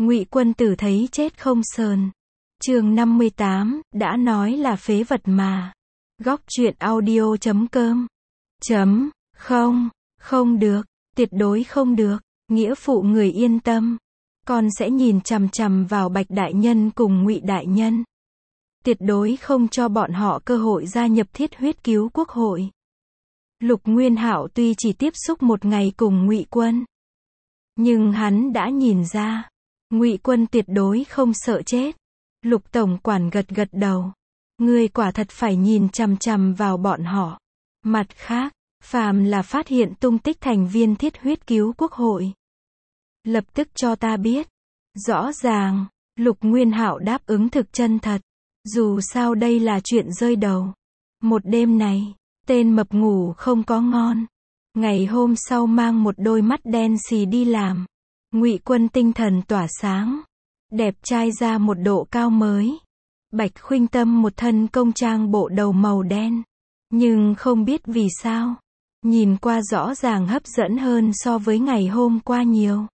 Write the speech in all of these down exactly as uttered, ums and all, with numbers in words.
Ngụy Quân Tử thấy chết không sờn. Chương năm mươi tám, đã nói là phế vật mà. Góc truyện audio chấm com. Chấm, không, không được, tuyệt đối không được, nghĩa phụ người yên tâm. Con sẽ nhìn chằm chằm vào Bạch Đại Nhân cùng Ngụy Đại Nhân. Tuyệt đối không cho bọn họ cơ hội gia nhập Thiết Huyết Cứu Quốc hội. Lục Nguyên Hạo tuy chỉ tiếp xúc một ngày cùng Ngụy Quân, nhưng hắn đã nhìn ra, Ngụy Quân tuyệt đối không sợ chết. Lục tổng quản gật gật đầu. Ngươi quả thật phải nhìn chằm chằm vào bọn họ. Mặt khác, phàm là phát hiện tung tích thành viên Thiết Huyết Cứu Quốc hội, lập tức cho ta biết. Rõ ràng, Lục Nguyên Hạo đáp ứng thực chân thật. Dù sao đây là chuyện rơi đầu. Một đêm này, tên mập ngủ không có ngon. Ngày hôm sau mang một đôi mắt đen xì đi làm. Ngụy Quân tinh thần tỏa sáng, đẹp trai ra một độ cao mới. Bạch Khuynh Tâm một thân công trang bộ đầu màu đen, nhưng không biết vì sao, nhìn qua rõ ràng hấp dẫn hơn so với ngày hôm qua nhiều.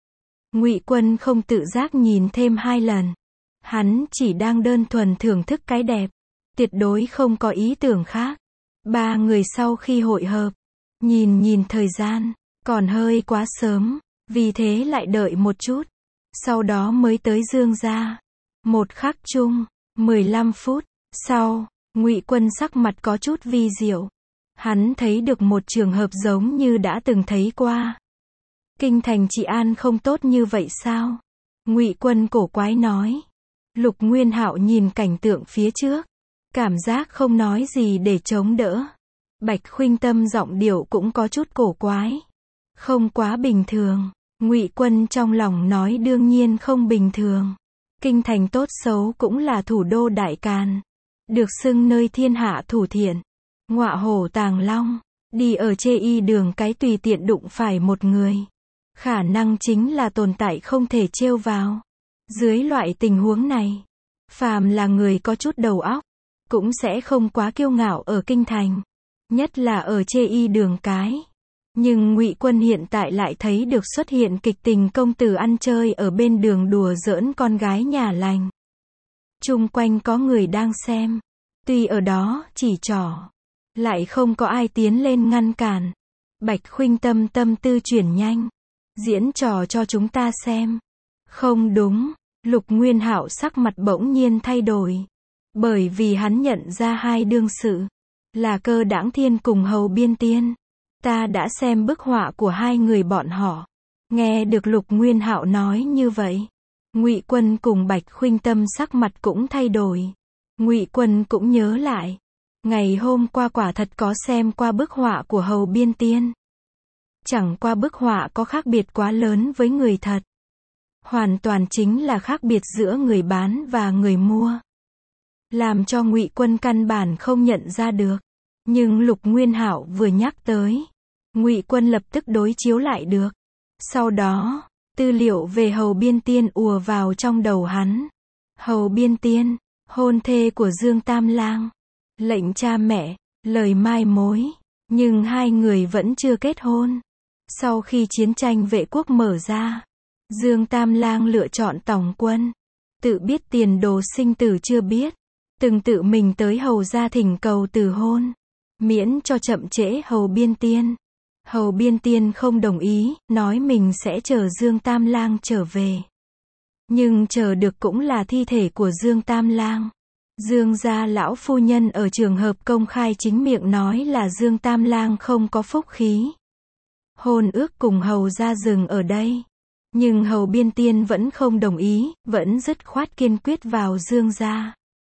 Ngụy Quân không tự giác nhìn thêm hai lần. Hắn chỉ đang đơn thuần thưởng thức cái đẹp, tuyệt đối không có ý tưởng khác. Ba người sau khi hội hợp, nhìn nhìn thời gian, còn hơi quá sớm, vì thế lại đợi một chút, sau đó mới tới Dương gia. Một khắc chung, mười lăm phút sau, Ngụy Quân sắc mặt có chút vi diệu. Hắn thấy được một trường hợp giống như đã từng thấy qua. Kinh thành trị an không tốt như vậy sao? Ngụy Quân cổ quái nói. Lục Nguyên Hạo nhìn cảnh tượng phía trước, cảm giác không nói gì để chống đỡ. Bạch Khuynh Tâm giọng điệu cũng có chút cổ quái, không quá bình thường. Ngụy Quân trong lòng nói đương nhiên không bình thường. Kinh thành tốt xấu cũng là thủ đô Đại Càn, được xưng nơi thiên hạ thủ thiện, ngọa hổ tàng long, đi ở chê y đường cái tùy tiện đụng phải một người, khả năng chính là tồn tại không thể trêu vào. Dưới loại tình huống này, phàm là người có chút đầu óc, cũng sẽ không quá kiêu ngạo ở kinh thành, nhất là ở chê y đường cái. Nhưng Ngụy Quân hiện tại lại thấy được xuất hiện kịch tình công tử ăn chơi ở bên đường đùa giỡn con gái nhà lành. Chung quanh có người đang xem, tuy ở đó chỉ trỏ, lại không có ai tiến lên ngăn cản. Bạch Khuynh Tâm tâm tư chuyển nhanh, diễn trò cho chúng ta xem. Không đúng, Lục Nguyên Hạo sắc mặt bỗng nhiên thay đổi, bởi vì hắn nhận ra hai đương sự là Cơ Đãng Thiên cùng Hầu Biên Tiên. Ta đã xem bức họa của hai người bọn họ. Nghe được Lục Nguyên Hạo nói như vậy, Ngụy Quân cùng Bạch Khuynh Tâm sắc mặt cũng thay đổi. Ngụy Quân cũng nhớ lại, ngày hôm qua quả thật có xem qua bức họa của Hầu Biên Tiên. Chẳng qua bức họa có khác biệt quá lớn với người thật. Hoàn toàn chính là khác biệt giữa người bán và người mua, làm cho Ngụy Quân căn bản không nhận ra được. Nhưng Lục Nguyên Hạo vừa nhắc tới, Ngụy Quân lập tức đối chiếu lại được. Sau đó, tư liệu về Hầu Biên Tiên ùa vào trong đầu hắn. Hầu Biên Tiên, hôn thê của Dương Tam Lang, lệnh cha mẹ, lời mai mối, nhưng hai người vẫn chưa kết hôn. Sau khi chiến tranh vệ quốc mở ra, Dương Tam Lang lựa chọn tòng quân, tự biết tiền đồ sinh tử chưa biết, từng tự mình tới Hầu gia thỉnh cầu từ hôn, miễn cho chậm trễ Hầu Biên Tiên. Hầu Biên Tiên không đồng ý, nói mình sẽ chờ Dương Tam Lang trở về. Nhưng chờ được cũng là thi thể của Dương Tam Lang. Dương gia lão phu nhân ở trường hợp công khai chính miệng nói là Dương Tam Lang không có phúc khí. Hôn ước cùng Hầu gia dừng ở đây. Nhưng Hầu Biên Tiên vẫn không đồng ý, vẫn dứt khoát kiên quyết vào Dương gia.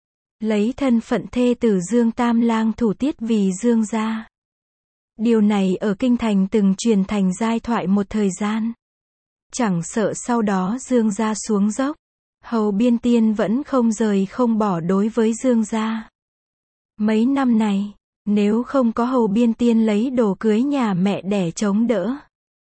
Lấy thân phận thê tử Dương Tam Lang thủ tiết vì Dương gia. Điều này ở kinh thành từng truyền thành giai thoại một thời gian. Chẳng sợ sau đó Dương gia xuống dốc, Hầu Biên Tiên vẫn không rời không bỏ đối với Dương gia. Mấy năm này, nếu không có Hầu Biên Tiên lấy đồ cưới nhà mẹ đẻ chống đỡ,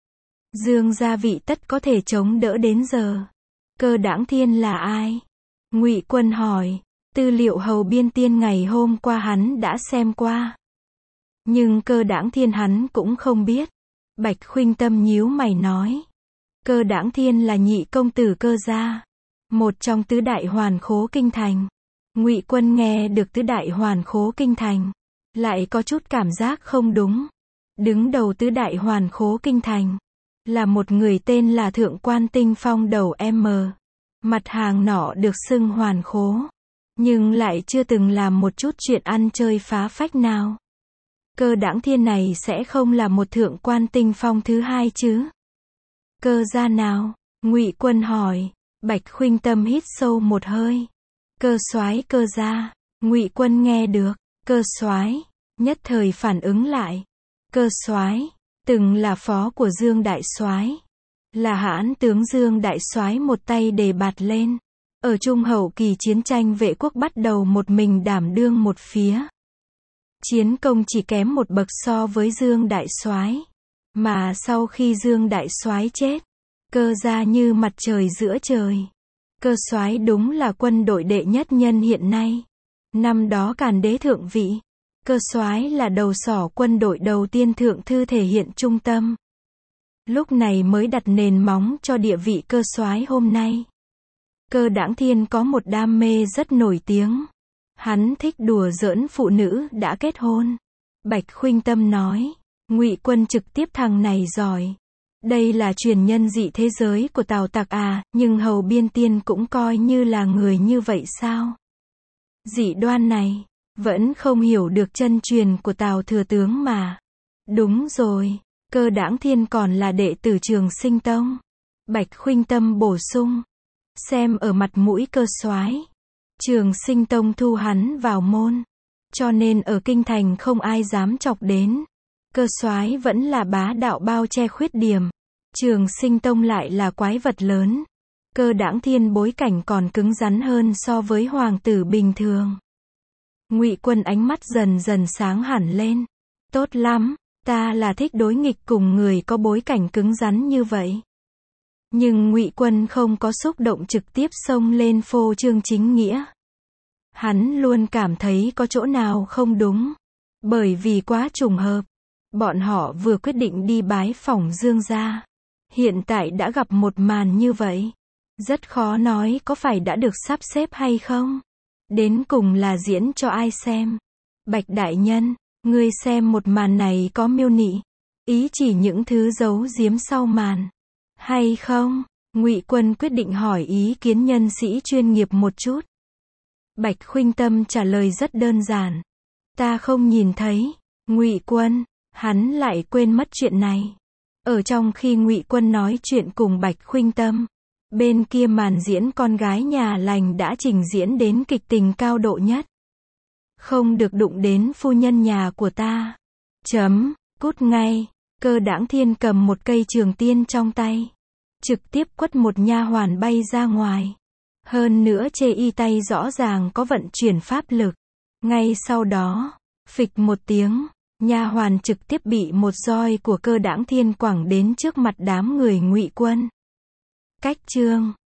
Dương gia vị tất có thể chống đỡ đến giờ. Cơ Đãng Thiên là ai? Ngụy Quân hỏi. Tư liệu Hầu Biên Tiên ngày hôm qua hắn đã xem qua, nhưng Cơ Đãng Thiên hắn cũng không biết. Bạch Khuynh Tâm nhíu mày nói. Cơ Đãng Thiên là nhị công tử Cơ gia, một trong tứ đại hoàn khố kinh thành. Ngụy Quân nghe được tứ đại hoàn khố kinh thành, lại có chút cảm giác không đúng. Đứng đầu tứ đại hoàn khố kinh thành, là một người tên là Thượng Quan Tinh Phong đầu M. Mặt hàng nọ được xưng hoàn khố, nhưng lại chưa từng làm một chút chuyện ăn chơi phá phách nào. Cơ Đãng Thiên này sẽ không là một Thượng Quan Tinh Phong thứ hai chứ? Cơ gia nào? Ngụy Quân hỏi. Bạch Khuynh Tâm hít sâu một hơi. Cơ soái Cơ gia. Ngụy Quân nghe được, Cơ soái, nhất thời phản ứng lại. Cơ soái, từng là phó của Dương đại soái, là hãn tướng Dương đại soái một tay đề bạt lên. Ở trung hậu kỳ chiến tranh vệ quốc bắt đầu một mình đảm đương một phía. Chiến công chỉ kém một bậc so với Dương đại soái, mà sau khi Dương đại soái chết, Cơ gia như mặt trời giữa trời. Cơ soái đúng là quân đội đệ nhất nhân hiện nay. Năm đó Càn đế thượng vị, Cơ soái là đầu sỏ quân đội đầu tiên thượng thư thể hiện trung tâm. Lúc này mới đặt nền móng cho địa vị Cơ soái hôm nay. Cơ Đãng Thiên có một đam mê rất nổi tiếng. Hắn thích đùa giỡn phụ nữ đã kết hôn. Bạch Khuynh Tâm nói, Ngụy Quân trực tiếp thằng này giỏi. Đây là truyền nhân dị thế giới của Tào Tặc à, nhưng Hầu Biên Tiên cũng coi như là người như vậy sao? Dị đoan này, vẫn không hiểu được chân truyền của Tào Thừa Tướng mà. Đúng rồi, Cơ Đãng Thiên còn là đệ tử Trường Sinh Tông. Bạch Khuynh Tâm bổ sung, xem ở mặt mũi Cơ soái, Trường Sinh Tông thu hắn vào môn, cho nên ở kinh thành không ai dám chọc đến. Cơ soái vẫn là bá đạo bao che khuyết điểm, Trường Sinh Tông lại là quái vật lớn. Cơ Đãng Thiên bối cảnh còn cứng rắn hơn so với hoàng tử bình thường. Ngụy Quân ánh mắt dần dần sáng hẳn lên. Tốt lắm, ta là thích đối nghịch cùng người có bối cảnh cứng rắn như vậy. Nhưng Ngụy Quân không có xúc động trực tiếp xông lên phô trương chính nghĩa. Hắn luôn cảm thấy có chỗ nào không đúng, bởi vì quá trùng hợp. Bọn họ vừa quyết định đi bái phỏng Dương gia, hiện tại đã gặp một màn như vậy. Rất khó nói có phải đã được sắp xếp hay không. Đến cùng là diễn cho ai xem. Bạch đại nhân, ngươi xem một màn này có miêu nị, ý chỉ những thứ giấu giếm sau màn, hay không? Ngụy Quân quyết định hỏi ý kiến nhân sĩ chuyên nghiệp một chút. Bạch Khuynh Tâm trả lời rất đơn giản. Ta không nhìn thấy. Ngụy Quân, hắn lại quên mất chuyện này. Ở trong khi Ngụy Quân nói chuyện cùng Bạch Khuynh Tâm, bên kia màn diễn con gái nhà lành đã trình diễn đến kịch tình cao độ nhất. Không được đụng đến phu nhân nhà của ta. Chấm, cút ngay. Cơ Đãng Thiên cầm một cây trường tiên trong tay, trực tiếp quất một nha hoàn bay ra ngoài. Hơn nữa chê y tay rõ ràng có vận chuyển pháp lực. Ngay sau đó, phịch một tiếng, nha hoàn trực tiếp bị một roi của Cơ Đãng Thiên quẳng đến trước mặt đám người Ngụy Quân. Cách chương